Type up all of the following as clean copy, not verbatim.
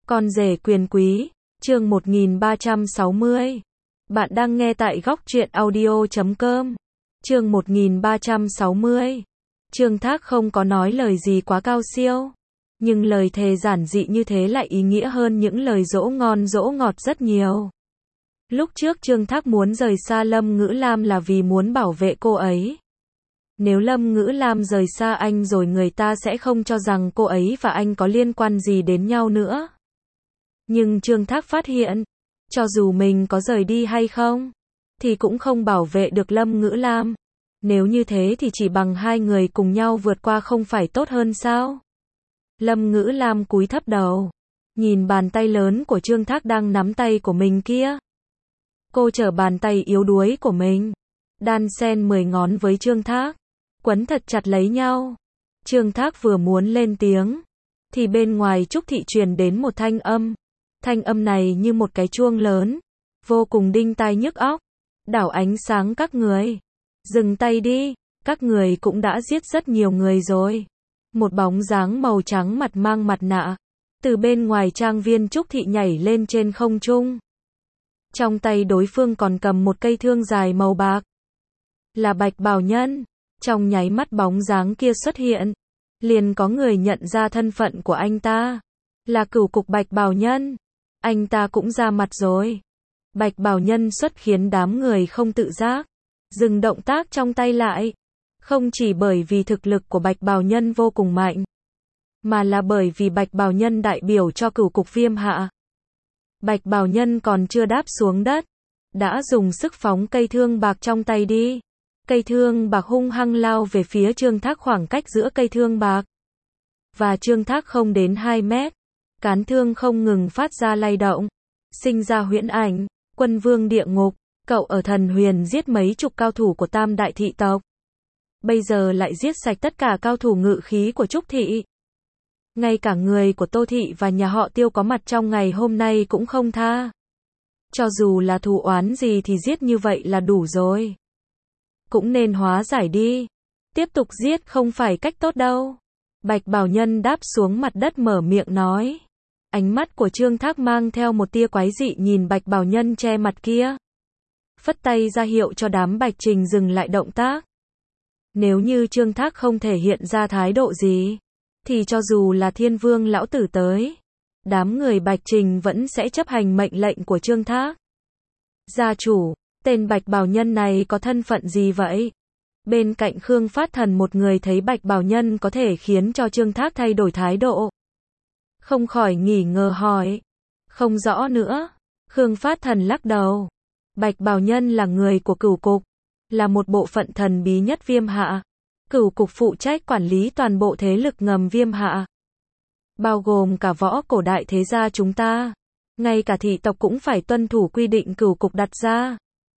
Con rể quyền quý, chương 1360. Bạn đang nghe tại góc truyện audio.com. Chương 1360. Trương Thác không có nói lời gì quá cao siêu, nhưng lời thề giản dị như thế lại ý nghĩa hơn những lời dỗ ngon dỗ ngọt rất nhiều. Lúc trước Trương Thác muốn rời xa Lâm Ngữ Lam là vì muốn bảo vệ cô ấy. Nếu Lâm Ngữ Lam rời xa anh rồi người ta sẽ không cho rằng cô ấy và anh có liên quan gì đến nhau nữa. Nhưng Trương Thác phát hiện, cho dù mình có rời đi hay không, thì cũng không bảo vệ được Lâm Ngữ Lam. Nếu như thế thì chỉ bằng hai người cùng nhau vượt qua không phải tốt hơn sao? Lâm Ngữ Lam cúi thấp đầu, nhìn bàn tay lớn của Trương Thác đang nắm tay của mình kia. Cô trở bàn tay yếu đuối của mình, đan xen 10 ngón với Trương Thác, quấn thật chặt lấy nhau. Trương Thác vừa muốn lên tiếng, thì bên ngoài Trúc Thị truyền đến một thanh âm. Thanh âm này như một cái chuông lớn, vô cùng đinh tai nhức óc. Đảo ánh sáng các người, dừng tay đi, các người cũng đã giết rất nhiều người rồi. Một bóng dáng màu trắng mặt mang mặt nạ, từ bên ngoài trang viên Trúc Thị nhảy lên trên không trung. Trong tay đối phương còn cầm một cây thương dài màu bạc. Là Bạch Bào Nhân. Trong nháy mắt bóng dáng kia xuất hiện, liền có người nhận ra thân phận của anh ta. Là Cửu Cục Bạch Bào Nhân. Anh ta cũng ra mặt rồi. Bạch Bào Nhân xuất khiến đám người không tự giác dừng động tác trong tay lại. Không chỉ bởi vì thực lực của Bạch Bào Nhân vô cùng mạnh, mà là bởi vì Bạch Bào Nhân đại biểu cho Cửu Cục Viêm Hạ. Bạch Bào Nhân còn chưa đáp xuống đất, đã dùng sức phóng cây thương bạc trong tay đi. Cây thương bạc hung hăng lao về phía Trương Thác, khoảng cách giữa cây thương bạc và Trương Thác không đến 2 mét. Cán thương không ngừng phát ra lay động, sinh ra huyễn ảnh. Quân vương địa ngục, cậu ở Thần Huyền giết mấy chục cao thủ của Tam Đại Thị tộc, bây giờ lại giết sạch tất cả cao thủ ngự khí của Trúc Thị. Ngay cả người của Tô Thị và nhà họ Tiêu có mặt trong ngày hôm nay cũng không tha. Cho dù là thù oán gì thì giết như vậy là đủ rồi. Cũng nên hóa giải đi. Tiếp tục giết không phải cách tốt đâu. Bạch Bào Nhân đáp xuống mặt đất mở miệng nói. Ánh mắt của Trương Thác mang theo một tia quái dị nhìn Bạch Bào Nhân che mặt kia. Phất tay ra hiệu cho đám Bạch Trình dừng lại động tác. Nếu như Trương Thác không thể hiện ra thái độ gì, thì cho dù là Thiên Vương lão tử tới, đám người Bạch Trình vẫn sẽ chấp hành mệnh lệnh của Trương Thác. Gia chủ, tên Bạch Bào Nhân này có thân phận gì vậy? Bên cạnh Khương Phát Thần một người thấy Bạch Bào Nhân có thể khiến cho Trương Thác thay đổi thái độ, không khỏi nghi ngờ hỏi. Không rõ nữa. Khương Phát Thần lắc đầu. Bạch Bào Nhân là người của Cửu Cục, là một bộ phận thần bí nhất Viêm Hạ. Cửu Cục phụ trách quản lý toàn bộ thế lực ngầm Viêm Hạ, bao gồm cả võ cổ đại thế gia chúng ta. Ngay cả thị tộc cũng phải tuân thủ quy định Cửu Cục đặt ra.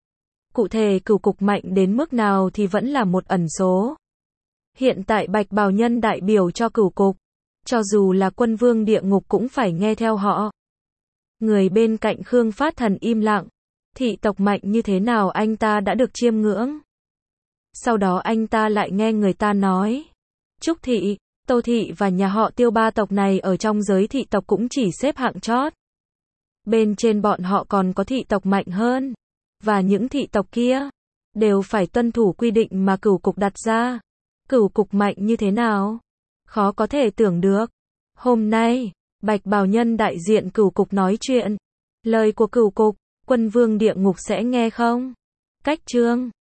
Cụ thể Cửu Cục mạnh đến mức nào thì vẫn là một ẩn số. Hiện tại Bạch Bào Nhân đại biểu cho Cửu Cục, cho dù là quân vương địa ngục cũng phải nghe theo họ. Người bên cạnh Khương Phát Thần im lặng. Thị tộc mạnh như thế nào anh ta đã được chiêm ngưỡng. Sau đó anh ta lại nghe người ta nói, Trúc Thị, Tô Thị và nhà họ Tiêu ba tộc này ở trong giới thị tộc cũng chỉ xếp hạng chót. Bên trên bọn họ còn có thị tộc mạnh hơn. Và những thị tộc kia đều phải tuân thủ quy định mà Cửu Cục đặt ra. Cửu Cục mạnh như thế nào? Khó có thể tưởng được. Hôm nay, Bạch Bào Nhân đại diện Cửu Cục nói chuyện. Lời của Cửu Cục, quân vương địa ngục sẽ nghe không? Cách chương